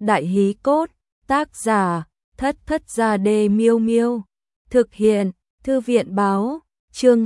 Đại hí cốt, tác giả, Thất Thất Gia Đê Miêu Miêu. Thực hiện, Thư viện báo, chương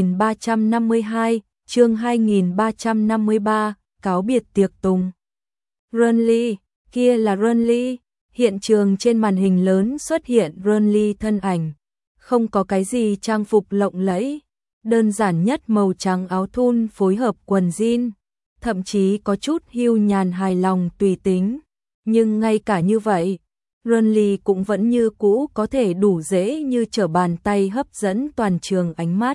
2352, chương 2353, cáo biệt tiệc tùng. Renly, kia là Renly, hiện trường trên màn hình lớn xuất hiện Renly thân ảnh. Không có cái gì trang phục lộng lẫy, đơn giản nhất màu trắng áo thun phối hợp quần jean, thậm chí có chút hiu nhàn hài lòng tùy tính. Nhưng ngay cả như vậy, Renly cũng vẫn như cũ có thể đủ dễ như trở bàn tay hấp dẫn toàn trường ánh mắt.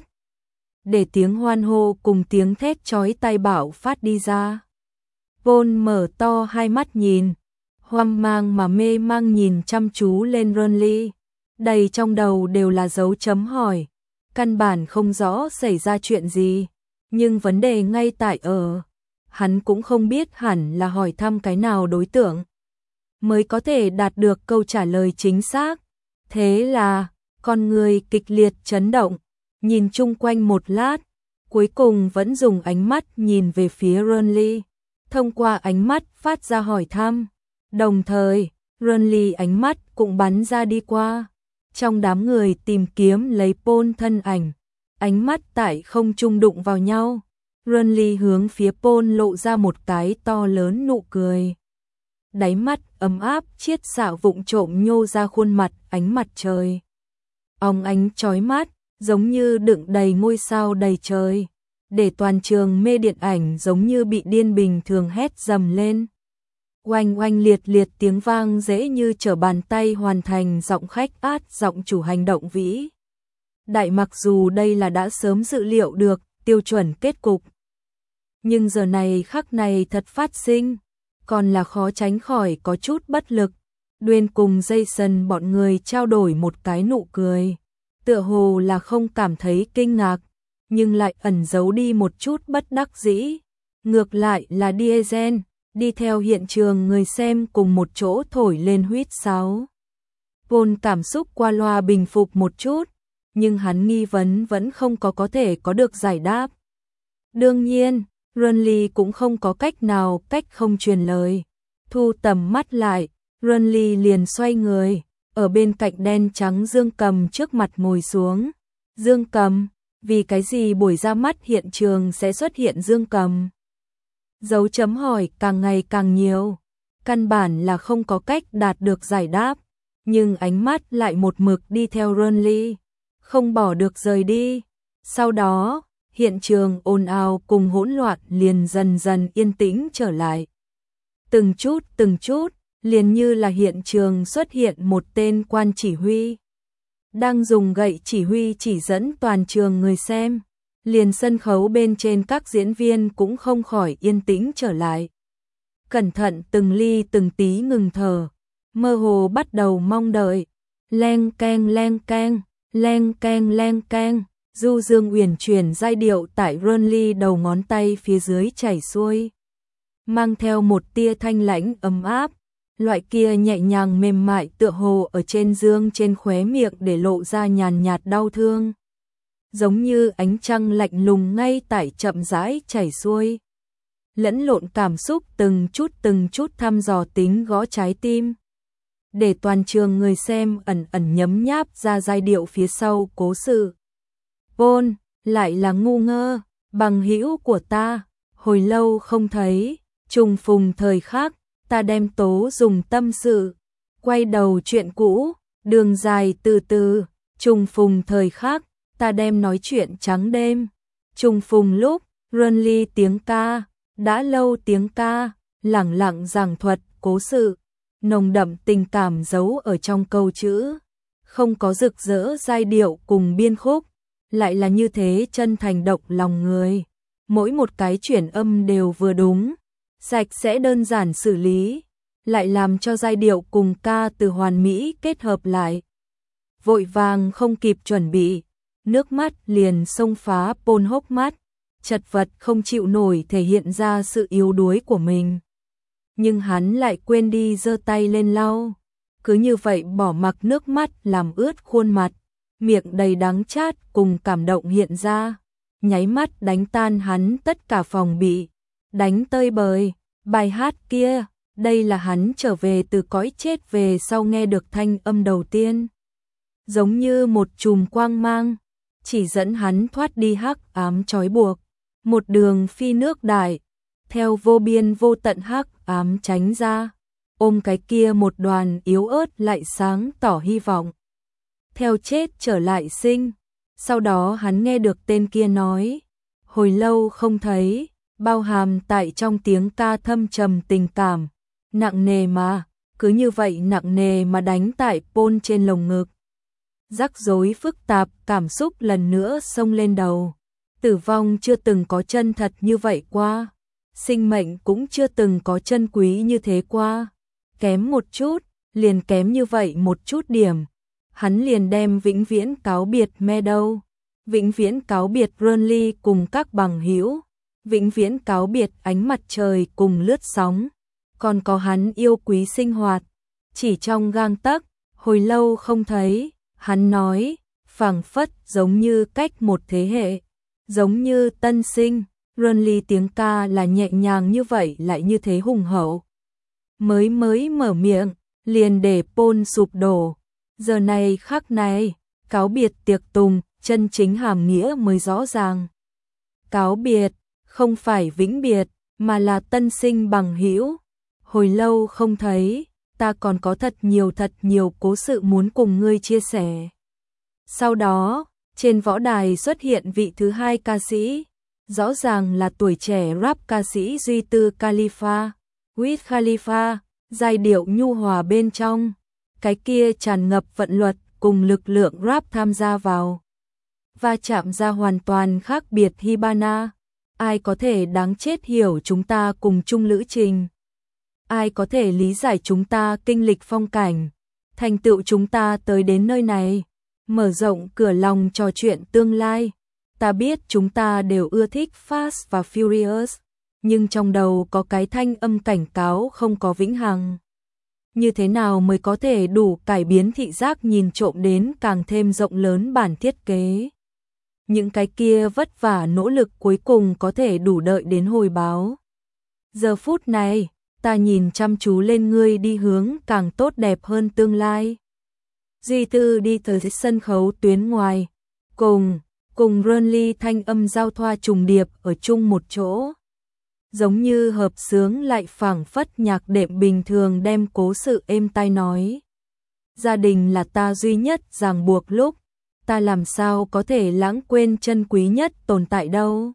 Để tiếng hoan hô cùng tiếng thét chói tai bạo phát đi ra. Paul mở to hai mắt nhìn, hoang mang mà mê mang nhìn chăm chú lên Renly. Đầy trong đầu đều là dấu chấm hỏi, căn bản không rõ xảy ra chuyện gì. Nhưng vấn đề ngay tại ở, hắn cũng không biết hẳn là hỏi thăm cái nào đối tượng mới có thể đạt được câu trả lời chính xác. Thế là, con người kịch liệt chấn động, nhìn chung quanh một lát, cuối cùng vẫn dùng ánh mắt nhìn về phía Renly. Thông qua ánh mắt phát ra hỏi thăm, đồng thời, Renly ánh mắt cũng bắn ra đi qua. Trong đám người tìm kiếm lấy Paul thân ảnh, ánh mắt tại không trung đụng vào nhau. Renly hướng phía Paul lộ ra một cái to lớn nụ cười. Đáy mắt ấm áp chiết xạ vụng trộm nhô ra khuôn mặt ánh mặt trời. Óng ánh chói mắt, giống như đựng đầy ngôi sao đầy trời, để toàn trường mê điện ảnh giống như bị điên bình thường hét dầm lên. Oanh oanh liệt liệt tiếng vang dễ như trở bàn tay hoàn thành giọng khách át giọng chủ hành động vĩ đại, mặc dù đây là đã sớm dự liệu được tiêu chuẩn kết cục. Nhưng giờ này khắc này thật phát sinh, còn là khó tránh khỏi có chút bất lực. Dwayne cùng Jason bọn người trao đổi một cái nụ cười, tựa hồ là không cảm thấy kinh ngạc, nhưng lại ẩn giấu đi một chút bất đắc dĩ. Ngược lại là Diesel, đi theo hiện trường người xem cùng một chỗ thổi lên huýt sáo. Paul cảm xúc qua loa bình phục một chút, nhưng hắn nghi vấn vẫn không có thể có được giải đáp. Đương nhiên, Renly cũng không có cách nào cách không truyền lời. Thu tầm mắt lại, Renly liền xoay người, ở bên cạnh đen trắng Dương Cầm trước mặt ngồi xuống. Dương Cầm, vì cái gì buổi ra mắt hiện trường sẽ xuất hiện Dương Cầm? Dấu chấm hỏi càng ngày càng nhiều, căn bản là không có cách đạt được giải đáp, nhưng ánh mắt lại một mực đi theo Renly, không bỏ được rời đi. Sau đó, hiện trường ồn ào cùng hỗn loạn liền dần dần yên tĩnh trở lại. Từng chút, liền như là hiện trường xuất hiện một tên quan chỉ huy, đang dùng gậy chỉ huy chỉ dẫn toàn trường người xem. Liền sân khấu bên trên các diễn viên cũng không khỏi yên tĩnh trở lại. Cẩn thận từng ly từng tí ngừng thở, mơ hồ bắt đầu mong đợi. Leng keng leng keng, leng keng leng keng, du dương uyển chuyển giai điệu tại Renly đầu ngón tay phía dưới chảy xuôi, mang theo một tia thanh lãnh ấm áp, loại kia nhẹ nhàng mềm mại tựa hồ ở trên dương trên khóe miệng để lộ ra nhàn nhạt đau thương. Giống như ánh trăng lạnh lùng ngay tại chậm rãi chảy xuôi, lẫn lộn cảm xúc từng chút thăm dò tính gõ trái tim, để toàn trường người xem ẩn ẩn nhấm nháp ra giai điệu phía sau cố sự. Paul, lại là ngu ngơ, bằng hữu của ta, hồi lâu không thấy, trùng phùng thời khắc, ta đem tố dùng tâm sự, quay đầu chuyện cũ, đường dài từ từ, trùng phùng thời khắc, ta đem nói chuyện trắng đêm. Trùng phùng lúc, Renly tiếng ca, đã lâu tiếng ca, lẳng lặng giảng thuật cố sự, nồng đậm tình cảm giấu ở trong câu chữ, không có rực rỡ giai điệu cùng biên khúc, lại là như thế chân thành động lòng người. Mỗi một cái chuyển âm đều vừa đúng, sạch sẽ đơn giản xử lý, lại làm cho giai điệu cùng ca từ hoàn mỹ kết hợp lại. Vội vàng không kịp chuẩn bị, nước mắt liền xông phá Paul hốc mắt, chật vật không chịu nổi thể hiện ra sự yếu đuối của mình. Nhưng hắn lại quên đi giơ tay lên lau, cứ như vậy bỏ mặc nước mắt làm ướt khuôn mặt, miệng đầy đắng chát cùng cảm động hiện ra, nháy mắt đánh tan hắn tất cả phòng bị, đánh tơi bời, bài hát kia, Đây là hắn trở về từ cõi chết về sau nghe được thanh âm đầu tiên. Giống như một chùm quang mang, chỉ dẫn hắn thoát đi hắc ám trói buộc. Một đường phi nước đại, theo vô biên vô tận hắc ám tránh ra, ôm cái kia một đoàn yếu ớt lại sáng tỏ hy vọng. Theo chết trở lại sinh, sau đó hắn nghe được tên kia nói, hồi lâu không thấy, bao hàm tại trong tiếng ca thâm trầm tình cảm, nặng nề mà, cứ như vậy nặng nề mà đánh tại Paul trên lồng ngực. Rắc rối phức tạp, cảm xúc lần nữa xông lên đầu. Tử vong chưa từng có chân thật như vậy qua, sinh mệnh cũng chưa từng có chân quý như thế qua. Kém một chút, liền kém như vậy một chút điểm, hắn liền đem vĩnh viễn cáo biệt Meadow, vĩnh viễn cáo biệt Burnley cùng các bằng hữu, vĩnh viễn cáo biệt ánh mặt trời cùng lướt sóng, còn có hắn yêu quý sinh hoạt, chỉ trong gang tấc, hồi lâu không thấy, hắn nói, phảng phất giống như cách một thế hệ, giống như tân sinh. Burnley tiếng ca là nhẹ nhàng như vậy lại như thế hùng hậu. Mới mở miệng, liền để Paul sụp đổ. Giờ này khắc này, cáo biệt tiệc tùng, chân chính hàm nghĩa mới rõ ràng. Cáo biệt, không phải vĩnh biệt, mà là tân sinh bằng hữu. Hồi lâu không thấy, ta còn có thật nhiều cố sự muốn cùng ngươi chia sẻ. Sau đó, trên võ đài xuất hiện vị thứ hai ca sĩ. Rõ ràng là tuổi trẻ rap ca sĩ Duy Tư Khalifa, Wiz Khalifa, giai điệu nhu hòa bên trong, cái kia tràn ngập vận luật cùng lực lượng rap tham gia vào. Và chạm ra hoàn toàn khác biệt Hibana, ai có thể đáng chết hiểu chúng ta cùng chung lữ trình. Ai có thể lý giải chúng ta kinh lịch phong cảnh, thành tựu chúng ta tới đến nơi này, mở rộng cửa lòng trò chuyện tương lai. Ta biết chúng ta đều ưa thích Fast và Furious, nhưng trong đầu có cái thanh âm cảnh cáo không có vĩnh hằng. Như thế nào mới có thể đủ cải biến thị giác nhìn trộm đến càng thêm rộng lớn bản thiết kế? Những cái kia vất vả nỗ lực cuối cùng có thể đủ đợi đến hồi báo. Giờ phút này, ta nhìn chăm chú lên ngươi đi hướng càng tốt đẹp hơn tương lai. Duy Tư đi tới sân khấu tuyến ngoài, cùng Burnley thanh âm giao thoa trùng điệp ở chung một chỗ. Giống như hợp xướng lại phảng phất nhạc đệm bình thường đem cố sự êm tai nói. Gia đình là ta duy nhất ràng buộc lúc, ta làm sao có thể lãng quên chân quý nhất tồn tại đâu.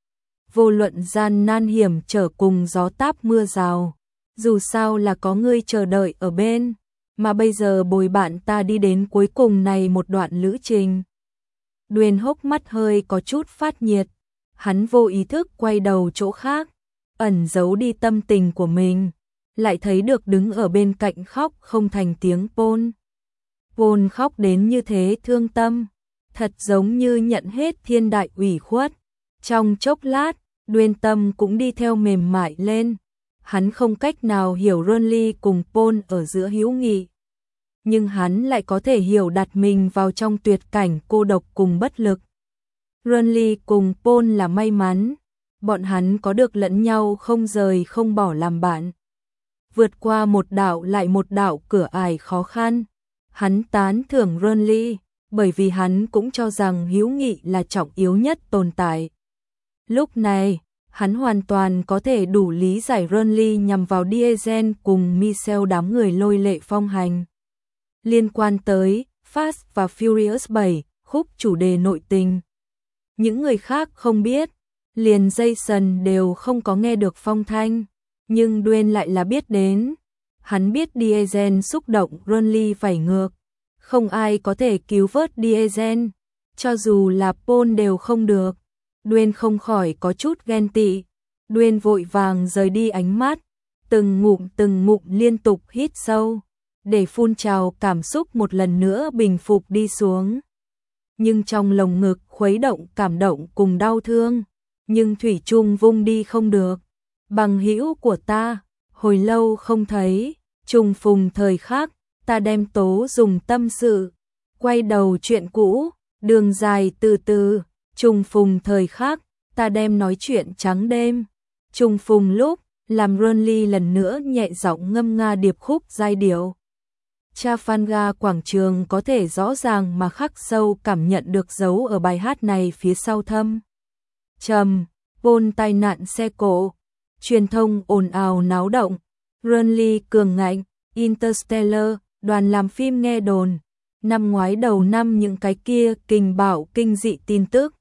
Vô luận gian nan hiểm trở cùng gió táp mưa rào, dù sao là có ngươi chờ đợi ở bên, mà bây giờ bồi bạn ta đi đến cuối cùng này một đoạn lữ trình. Dwayne hốc mắt hơi có chút phát nhiệt, hắn vô ý thức quay đầu chỗ khác, ẩn giấu đi tâm tình của mình, lại thấy được đứng ở bên cạnh khóc không thành tiếng Paul. Paul khóc đến như thế thương tâm, thật giống như nhận hết thiên đại ủy khuất. Trong chốc lát, Dwayne tâm cũng đi theo mềm mại lên, hắn không cách nào hiểu Burnley cùng Paul ở giữa hữu nghị. Nhưng hắn lại có thể hiểu đặt mình vào trong tuyệt cảnh cô độc cùng bất lực. Burnley cùng Paul là may mắn, bọn hắn có được lẫn nhau không rời không bỏ làm bạn. Vượt qua một đạo lại một đạo cửa ải khó khăn, hắn tán thưởng Burnley, bởi vì hắn cũng cho rằng hữu nghị là trọng yếu nhất tồn tại. Lúc này, hắn hoàn toàn có thể đủ lý giải Burnley nhằm vào Diesel cùng Michelle đám người lôi lệ phong hành. Liên quan tới Fast và Furious 7, khúc chủ đề nội tình. Những người khác không biết, liền Jason đều không có nghe được phong thanh, nhưng Dwayne lại là biết đến. Hắn biết Diesel xúc động Burnley vảy ngược, không ai có thể cứu vớt Diesel, cho dù là Paul đều không được. Dwayne không khỏi có chút ghen tị, Dwayne vội vàng rời đi ánh mắt, từng ngụm liên tục hít sâu, để phun trào cảm xúc một lần nữa bình phục đi xuống. Nhưng trong lồng ngực khuấy động cảm động cùng đau thương, nhưng thủy chung vung đi không được. Bằng hữu của ta, hồi lâu không thấy, trùng phùng thời khắc, ta đem tố dùng tâm sự, quay đầu chuyện cũ, đường dài từ từ, trùng phùng thời khắc, ta đem nói chuyện trắng đêm, trùng phùng lúc, làm Ronly lần nữa nhẹ giọng ngâm nga điệp khúc giai điệu. Trafalgar quảng trường có thể rõ ràng mà khắc sâu cảm nhận được dấu ở bài hát này phía sau thâm trầm. Paul tai nạn xe cộ, truyền thông ồn ào náo động, Ronly cường ngạnh, Interstellar, đoàn làm phim nghe đồn. Năm ngoái đầu năm những cái kia kinh bạo kinh dị tin tức.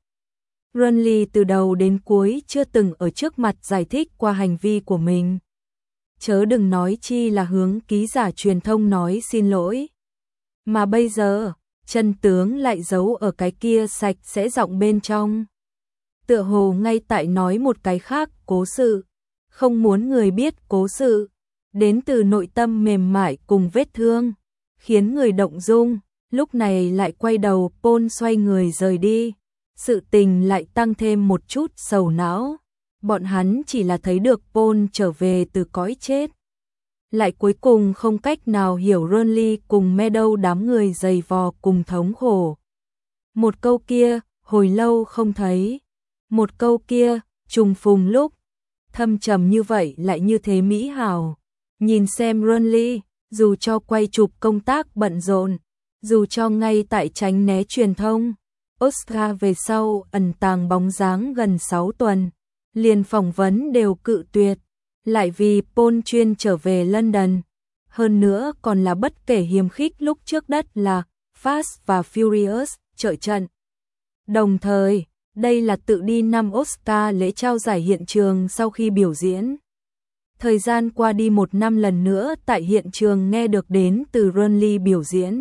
Ronly từ đầu đến cuối chưa từng ở trước mặt giải thích qua hành vi của mình. Chớ đừng nói chi là hướng ký giả truyền thông nói xin lỗi. Mà bây giờ, chân tướng lại giấu ở cái kia sạch sẽ giọng bên trong. Tựa hồ ngay tại nói một cái khác, cố sự. Không muốn người biết cố sự. Đến từ nội tâm mềm mại cùng vết thương. Khiến người động dung. Lúc này lại quay đầu Paul xoay người rời đi. Sự tình lại tăng thêm một chút sầu não. Bọn hắn chỉ là thấy được Paul trở về từ cõi chết. Lại cuối cùng không cách nào hiểu Ronly cùng Meadow đám người dày vò cùng thống khổ. Một câu kia, hồi lâu không thấy. Một câu kia, trùng phùng lúc. Thâm trầm như vậy lại như thế mỹ hào. Nhìn xem Ronly, dù cho quay chụp công tác bận rộn, dù cho ngay tại tránh né truyền thông, Oscar về sau ẩn tàng bóng dáng gần 6 tuần, liền phỏng vấn đều cự tuyệt, lại vì Paul chuyên trở về London, hơn nữa còn là bất kể hiềm khích lúc trước đất là Fast và Furious trợ trận. Đồng thời, đây là tự đi năm Oscar lễ trao giải hiện trường sau khi biểu diễn. Thời gian qua đi 1 năm lần nữa tại hiện trường nghe được đến từ Ronly biểu diễn.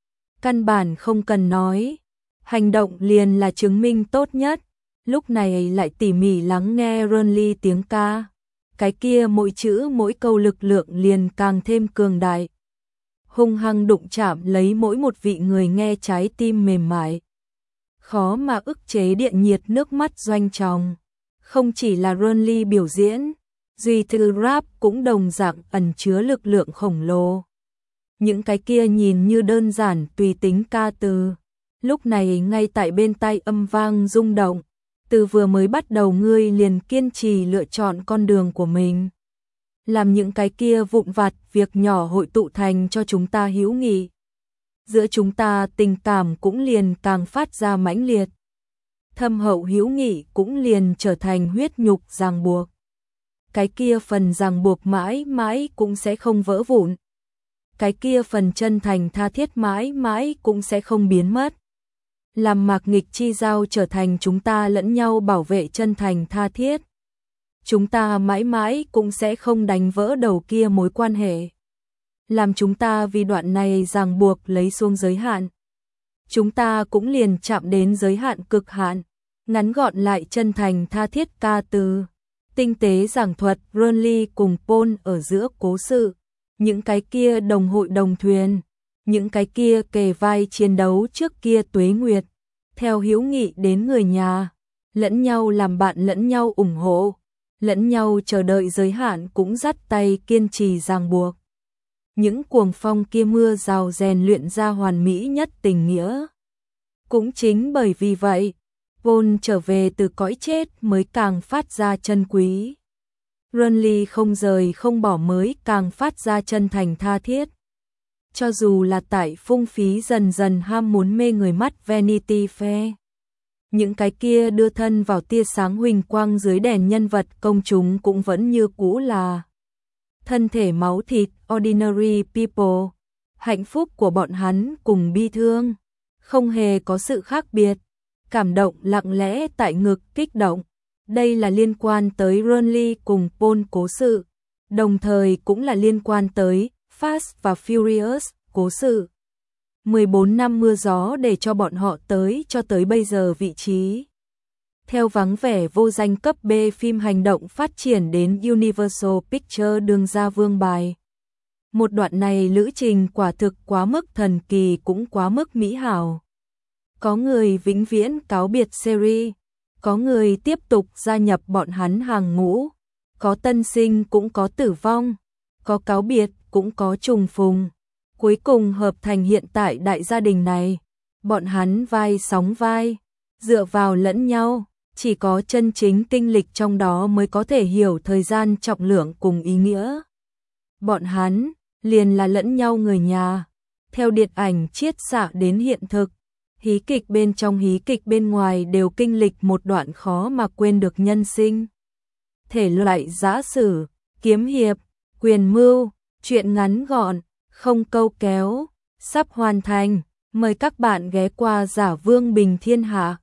Căn bản không cần nói, hành động liền là chứng minh tốt nhất. Lúc này lại tỉ mỉ lắng nghe Ronly tiếng ca. Cái kia mỗi chữ mỗi câu lực lượng liền càng thêm cường đại. Hung hăng đụng chạm lấy mỗi một vị người nghe trái tim mềm mại. Khó mà ức chế điện nhiệt nước mắt doanh tròng. Không chỉ là Ronly biểu diễn, duy thư rap cũng đồng dạng ẩn chứa lực lượng khổng lồ. Những cái kia nhìn như đơn giản tùy tính ca từ, lúc này ngay tại bên tai âm vang rung động. Từ vừa mới bắt đầu ngươi liền kiên trì lựa chọn con đường của mình. Làm những cái kia vụn vặt việc nhỏ hội tụ thành cho chúng ta hữu nghị. Giữa chúng ta tình cảm cũng liền càng phát ra mãnh liệt. Thâm hậu hữu nghị cũng liền trở thành huyết nhục ràng buộc. Cái kia phần ràng buộc mãi mãi cũng sẽ không vỡ vụn. Cái kia phần chân thành tha thiết mãi mãi cũng sẽ không biến mất. Làm mạc nghịch chi giao trở thành chúng ta lẫn nhau bảo vệ chân thành tha thiết. Chúng ta mãi mãi cũng sẽ không đánh vỡ đầu kia mối quan hệ. Làm chúng ta vì đoạn này ràng buộc lấy xuống giới hạn. Chúng ta cũng liền chạm đến giới hạn cực hạn. Ngắn gọn lại chân thành tha thiết ca từ. Tinh tế giảng thuật Ronly cùng Paul ở giữa cố sự. Những cái kia đồng hội đồng thuyền. Những cái kia kề vai chiến đấu trước kia tuế nguyệt. Theo hữu nghị đến người nhà. Lẫn nhau làm bạn lẫn nhau ủng hộ. Lẫn nhau chờ đợi giới hạn cũng dắt tay kiên trì ràng buộc. Những cuồng phong kia mưa rào rèn luyện ra hoàn mỹ nhất tình nghĩa. Cũng chính bởi vì vậy, Paul trở về từ cõi chết mới càng phát ra chân quý. Ronly không rời không bỏ mới càng phát ra chân thành tha thiết. Cho dù là tại phung phí dần dần ham muốn mê người mắt Vanity Fair. Những cái kia đưa thân vào tia sáng huỳnh quang dưới đèn nhân vật công chúng cũng vẫn như cũ là thân thể máu thịt ordinary people. Hạnh phúc của bọn hắn cùng bi thương không hề có sự khác biệt. Cảm động lặng lẽ tại ngực kích động. Đây là liên quan tới Ronly cùng Paul cố sự, đồng thời cũng là liên quan tới Fast và Furious cố sự. 14 năm mưa gió để cho bọn họ cho tới bây giờ vị trí. Theo vắng vẻ vô danh cấp B phim hành động phát triển đến Universal Pictures đương ra vương bài. Một đoạn này lữ trình quả thực quá mức thần kỳ cũng quá mức mỹ hảo. Có người vĩnh viễn cáo biệt series, có người tiếp tục gia nhập bọn hắn hàng ngũ, có tân sinh cũng có tử vong, có cáo biệt cũng có trùng phùng. Cuối cùng hợp thành hiện tại đại gia đình này, bọn hắn vai sóng vai, dựa vào lẫn nhau, chỉ có chân chính kinh lịch trong đó mới có thể hiểu thời gian trọng lượng cùng ý nghĩa. Bọn hắn liền là lẫn nhau người nhà, theo điện ảnh chiết xạ đến hiện thực, hí kịch bên trong hí kịch bên ngoài đều kinh lịch một đoạn khó mà quên được nhân sinh. Thể loại giã sử, kiếm hiệp, quyền mưu, truyện ngắn gọn, không câu kéo, sắp hoàn thành, mời các bạn ghé qua Giả Vương Bình Thiên Hạ.